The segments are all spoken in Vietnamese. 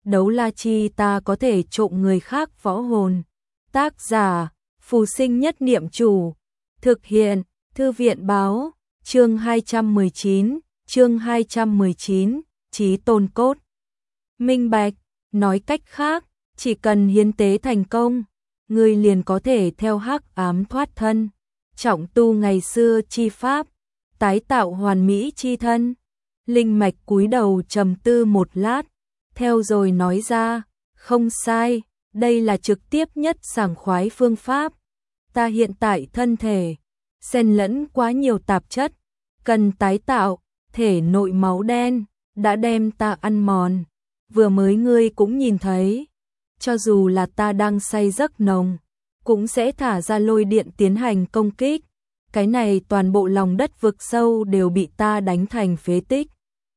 đấu la chi ta có thể trộm người khác võ hồn. Tác giả, Phù Sinh Nhất Niệm Chủ. Thực hiện, Thư viện báo, chương 219, Chí Tôn Cốt. Minh bạch, nói cách khác, chỉ cần hiến tế thành công, người liền có thể theo hắc ám thoát thân, trọng tu ngày xưa chi pháp, tái tạo hoàn mỹ chi thân. Linh mạch cúi đầu trầm tư một lát, theo rồi nói ra, không sai, đây là trực tiếp nhất sảng khoái phương pháp. Ta hiện tại thân thể xen lẫn quá nhiều tạp chất, cần tái tạo, thể nội máu đen đã đem ta ăn mòn. Vừa mới ngươi cũng nhìn thấy, cho dù là ta đang say giấc nồng, cũng sẽ thả ra lôi điện tiến hành công kích. Cái này toàn bộ lòng đất vực sâu đều bị ta đánh thành phế tích.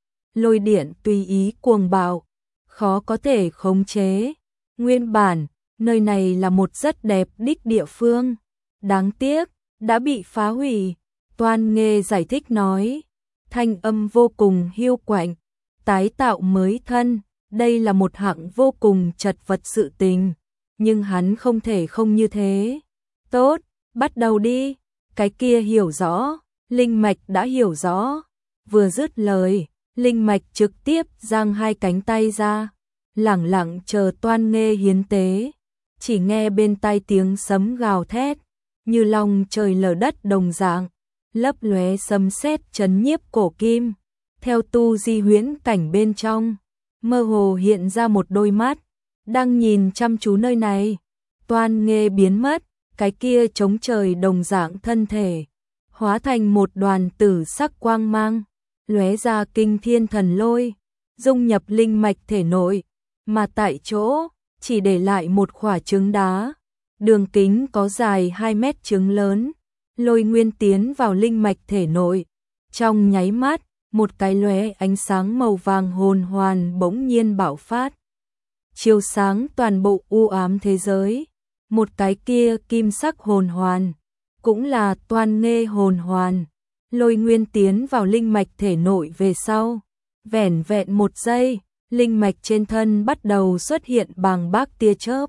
Lôi điện tùy ý cuồng bạo, khó có thể khống chế. Nguyên bản, nơi này là một rất đẹp đích địa phương. Đáng tiếc, đã bị phá hủy. Toan Nghê giải thích nói, thanh âm vô cùng hiu quạnh, tái tạo mới thân, đây là một hạng vô cùng chật vật sự tình, nhưng hắn không thể không như thế. Tốt, bắt đầu đi. Cái kia hiểu rõ, linh mạch đã hiểu rõ. Vừa dứt lời, linh mạch trực tiếp giang hai cánh tay ra, lẳng lặng chờ Toan Nghê hiến tế. Chỉ nghe bên tai tiếng sấm gào thét, như lòng trời lở đất đồng dạng, lấp lóe sấm sét chấn nhiếp cổ kim. Theo tu di huyễn cảnh bên trong, mơ hồ hiện ra một đôi mắt, đang nhìn chăm chú nơi này. Toan Nghê biến mất, cái kia chống trời đồng dạng thân thể, hóa thành một đoàn tử sắc quang mang, lóe ra kinh thiên thần lôi, dung nhập linh mạch thể nội, mà tại chỗ, chỉ để lại một quả trứng đá, đường kính có dài 2 mét trứng lớn, lôi nguyên tiến vào linh mạch thể nội. Trong nháy mắt, một cái lóe ánh sáng màu vàng hồn hoàn bỗng nhiên bạo phát, chiếu sáng toàn bộ u ám thế giới. Một cái kia kim sắc hồn hoàn, cũng là Toan Nghê hồn hoàn, lôi nguyên tiến vào linh mạch thể nội về sau. Vẻn vẹn một giây, linh mạch trên thân bắt đầu xuất hiện bàng bác tia chớp,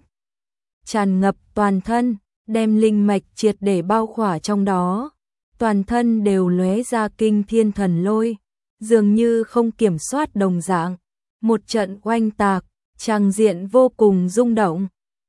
tràn ngập toàn thân, đem linh mạch triệt để bao khỏa trong đó. Toàn thân đều lóe ra kinh thiên thần lôi, dường như không kiểm soát đồng dạng. Một trận oanh tạc, tràng diện vô cùng rung động.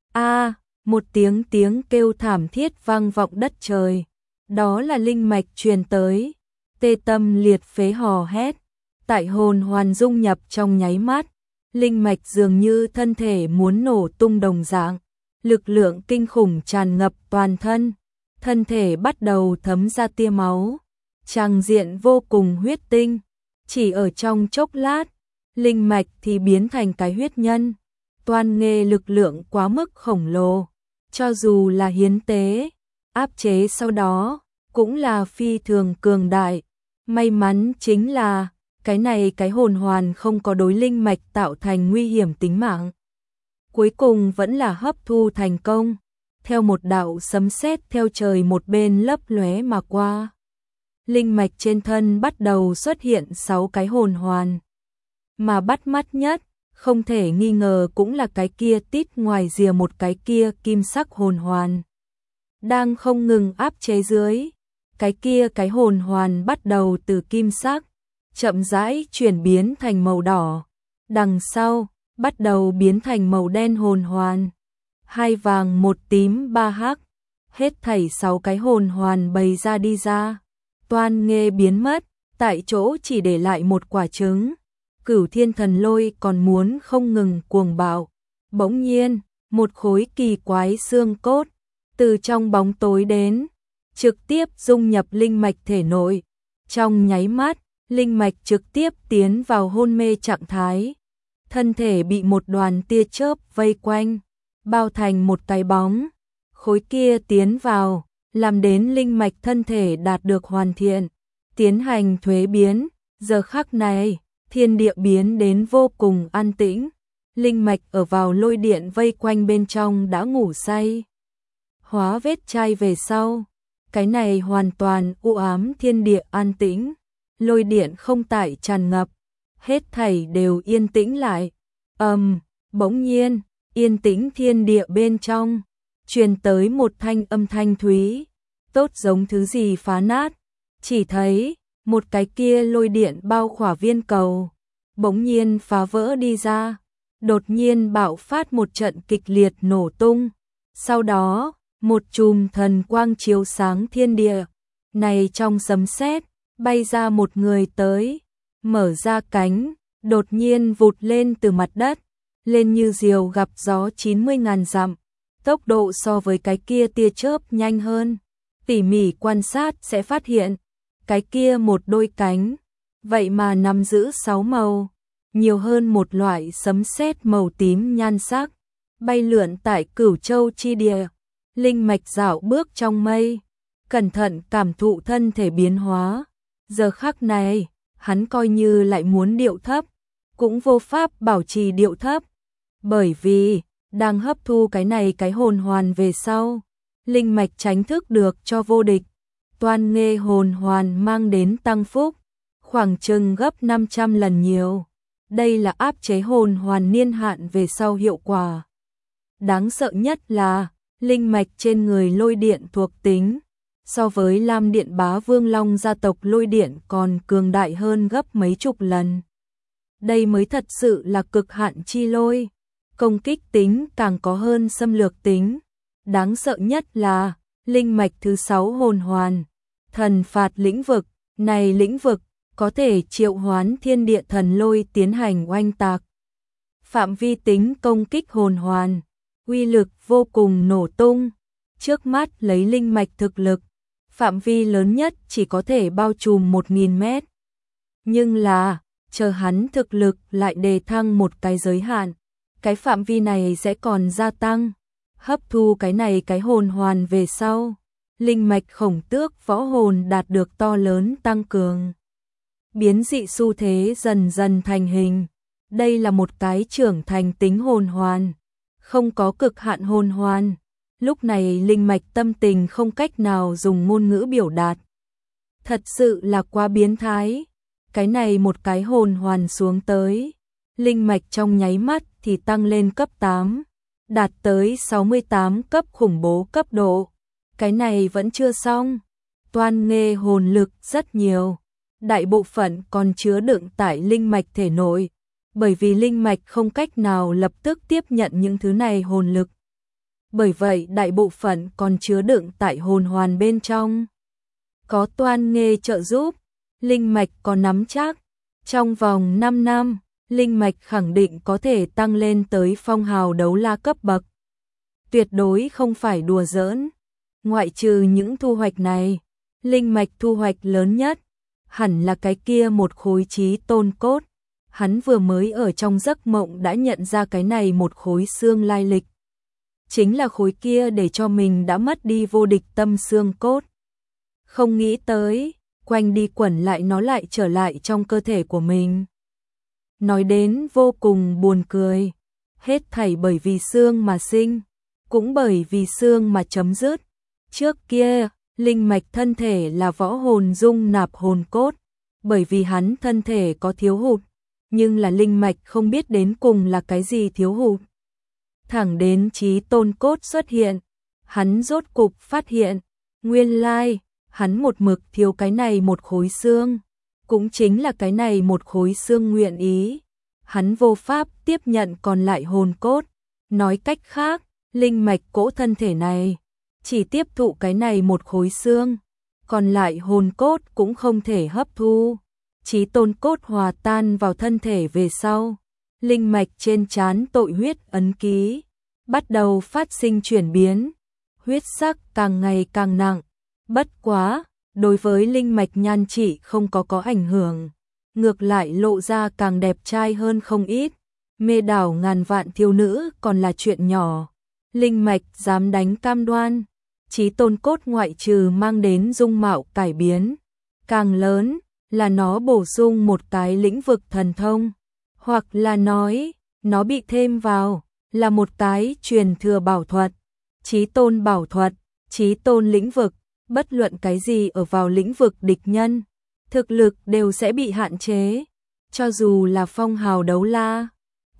Một tiếng kêu thảm thiết vang vọng đất trời. Đó là linh mạch truyền tới, tê tâm liệt phế hò hét. Tại hồn hoàn dung nhập trong nháy mắt, linh mạch dường như thân thể muốn nổ tung đồng dạng, lực lượng kinh khủng tràn ngập toàn thân, thân thể bắt đầu thấm ra tia máu, tràng diện vô cùng huyết tinh. Chỉ ở trong chốc lát, linh mạch thì biến thành cái huyết nhân. Toan Nghê lực lượng quá mức khổng lồ, cho dù là hiến tế, áp chế sau đó, cũng là phi thường cường đại. May mắn chính là, cái hồn hoàn không có đối linh mạch tạo thành nguy hiểm tính mạng. Cuối cùng vẫn là hấp thu thành công, theo một đạo sấm sét theo trời một bên lấp lóe mà qua. Linh mạch trên thân bắt đầu xuất hiện 6 cái hồn hoàn, mà bắt mắt nhất, không thể nghi ngờ cũng là cái kia tít ngoài rìa một cái kia kim sắc hồn hoàn. Đang không ngừng áp chế dưới, cái hồn hoàn bắt đầu từ kim sắc, chậm rãi chuyển biến thành màu đỏ, đằng sau, bắt đầu biến thành màu đen hồn hoàn. 2 vàng 1 tím 3 hắc, hết thảy 6 cái hồn hoàn bày ra đi ra. Toan Nghê biến mất, tại chỗ chỉ để lại một quả trứng. Cửu thiên thần lôi còn muốn không ngừng cuồng bạo. Bỗng nhiên, một khối kỳ quái xương cốt, từ trong bóng tối đến, trực tiếp dung nhập linh mạch thể nội. Trong nháy mắt, linh mạch trực tiếp tiến vào hôn mê trạng thái. Thân thể bị một đoàn tia chớp vây quanh, bao thành một cái bóng. Khối kia tiến vào, làm đến linh mạch thân thể đạt được hoàn thiện, tiến hành thuế biến. Giờ khắc này, thiên địa biến đến vô cùng an tĩnh. Linh mạch ở vào lôi điện vây quanh bên trong đã ngủ say. Hóa vết chai về sau, cái này hoàn toàn u ám thiên địa an tĩnh. Lôi điện không tại tràn ngập, hết thảy đều yên tĩnh lại. Bỗng nhiên, yên tĩnh thiên địa bên trong, truyền tới một âm thanh thúy, tốt giống thứ gì phá nát, chỉ thấy một cái kia lôi điện bao khỏa viên cầu, bỗng nhiên phá vỡ đi ra, đột nhiên bạo phát một trận kịch liệt nổ tung, sau đó, một chùm thần quang chiếu sáng thiên địa, này trong sấm sét, bay ra một người tới, mở ra cánh, đột nhiên vụt lên từ mặt đất, lên như diều gặp gió 90.000 dặm, tốc độ so với cái kia tia chớp nhanh hơn, tỉ mỉ quan sát sẽ phát hiện, cái kia một đôi cánh, vậy mà nắm giữ 6 màu, nhiều hơn một loại sấm sét màu tím nhan sắc, bay lượn tại Cửu Châu chi địa, linh mạch dạo bước trong mây, cẩn thận cảm thụ thân thể biến hóa, giờ khắc này, hắn coi như lại muốn điệu thấp, cũng vô pháp bảo trì điệu thấp, bởi vì đang hấp thu cái hồn hoàn về sau, linh mạch tránh thức được cho vô địch, toan nghê hồn hoàn mang đến tăng phúc, khoảng chừng gấp 500 lần nhiều. Đây là áp chế hồn hoàn niên hạn về sau hiệu quả. Đáng sợ nhất là linh mạch trên người lôi điện thuộc tính, so với Lam Điện Bá Vương Long gia tộc lôi điện còn cường đại hơn gấp mấy chục lần. Đây mới thật sự là cực hạn chi lôi, công kích tính càng có hơn xâm lược tính. Đáng sợ nhất là linh mạch thứ 6 hồn hoàn, thần phạt lĩnh vực, này lĩnh vực có thể triệu hoán thiên địa thần lôi tiến hành oanh tạc. Phạm vi tính công kích hồn hoàn, uy lực vô cùng nổ tung, trước mắt lấy linh mạch thực lực, phạm vi lớn nhất chỉ có thể bao trùm 1.000 mét. Nhưng là, chờ hắn thực lực lại đề thăng một cái giới hạn, cái phạm vi này sẽ còn gia tăng, hấp thu cái hồn hoàn về sau, linh mạch khổng tước võ hồn đạt được to lớn tăng cường. Biến dị xu thế dần dần thành hình, đây là một cái trưởng thành tính hồn hoàn, không có cực hạn hồn hoàn, lúc này linh mạch tâm tình không cách nào dùng ngôn ngữ biểu đạt. Thật sự là quá biến thái, cái này một cái hồn hoàn xuống tới, linh mạch trong nháy mắt thì tăng lên cấp 8, đạt tới 68 cấp khủng bố cấp độ, cái này vẫn chưa xong, toan nghê hồn lực rất nhiều. Đại bộ phận còn chứa đựng tại linh mạch thể nội, bởi vì linh mạch không cách nào lập tức tiếp nhận những thứ này hồn lực. Bởi vậy đại bộ phận còn chứa đựng tại hồn hoàn bên trong. Có toan nghê trợ giúp, linh mạch có nắm chắc, trong vòng 5 năm, linh mạch khẳng định có thể tăng lên tới phong hào đấu la cấp bậc. Tuyệt đối không phải đùa giỡn. Ngoại trừ những thu hoạch này, linh mạch thu hoạch lớn nhất hẳn là cái kia một khối chí tôn cốt. Hắn vừa mới ở trong giấc mộng đã nhận ra cái này một khối xương lai lịch. Chính là khối kia để cho mình đã mất đi vô địch tâm xương cốt. Không nghĩ tới, quanh đi quẩn lại nó lại trở lại trong cơ thể của mình. Nói đến vô cùng buồn cười. Hết thảy bởi vì xương mà sinh, cũng bởi vì xương mà chấm dứt. Trước kia, linh mạch thân thể là võ hồn dung nạp hồn cốt, bởi vì hắn thân thể có thiếu hụt, nhưng là linh mạch không biết đến cùng là cái gì thiếu hụt. Thẳng đến chí tôn cốt xuất hiện, hắn rốt cục phát hiện, nguyên lai, hắn một mực thiếu cái này một khối xương, cũng chính là cái này một khối xương nguyện ý. Hắn vô pháp tiếp nhận còn lại hồn cốt, nói cách khác, linh mạch cỗ thân thể này chỉ tiếp thụ cái này một khối xương, còn lại hồn cốt cũng không thể hấp thu. Chí tôn cốt hòa tan vào thân thể về sau, linh mạch trên trán tội huyết ấn ký bắt đầu phát sinh chuyển biến, huyết sắc càng ngày càng nặng. Bất quá, đối với linh mạch nhan trị không có ảnh hưởng, ngược lại lộ ra càng đẹp trai hơn không ít. Mê đảo ngàn vạn thiếu nữ còn là chuyện nhỏ, linh mạch dám đánh cam đoan. Chí tôn cốt ngoại trừ mang đến dung mạo cải biến, càng lớn là nó bổ sung một cái lĩnh vực thần thông, hoặc là nói, nó bị thêm vào, là một cái truyền thừa bảo thuật, chí tôn bảo thuật, chí tôn lĩnh vực, bất luận cái gì ở vào lĩnh vực địch nhân, thực lực đều sẽ bị hạn chế, cho dù là phong hào đấu la,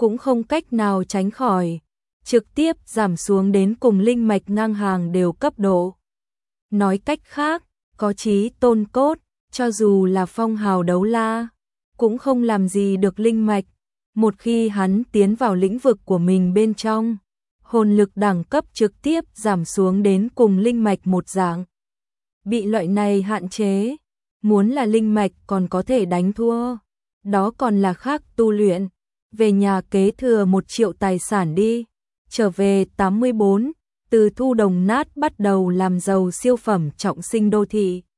cũng không cách nào tránh khỏi, trực tiếp giảm xuống đến cùng linh mạch ngang hàng đều cấp độ. Nói cách khác, có chí tôn cốt, cho dù là phong hào đấu la, cũng không làm gì được linh mạch. Một khi hắn tiến vào lĩnh vực của mình bên trong, hồn lực đẳng cấp trực tiếp giảm xuống đến cùng linh mạch một dạng. Bị loại này hạn chế, muốn là linh mạch còn có thể đánh thua, đó còn là khác tu luyện. Về nhà kế thừa 1 triệu tài sản đi, trở về 84, từ thu đồng nát bắt đầu làm giàu siêu phẩm trọng sinh đô thị.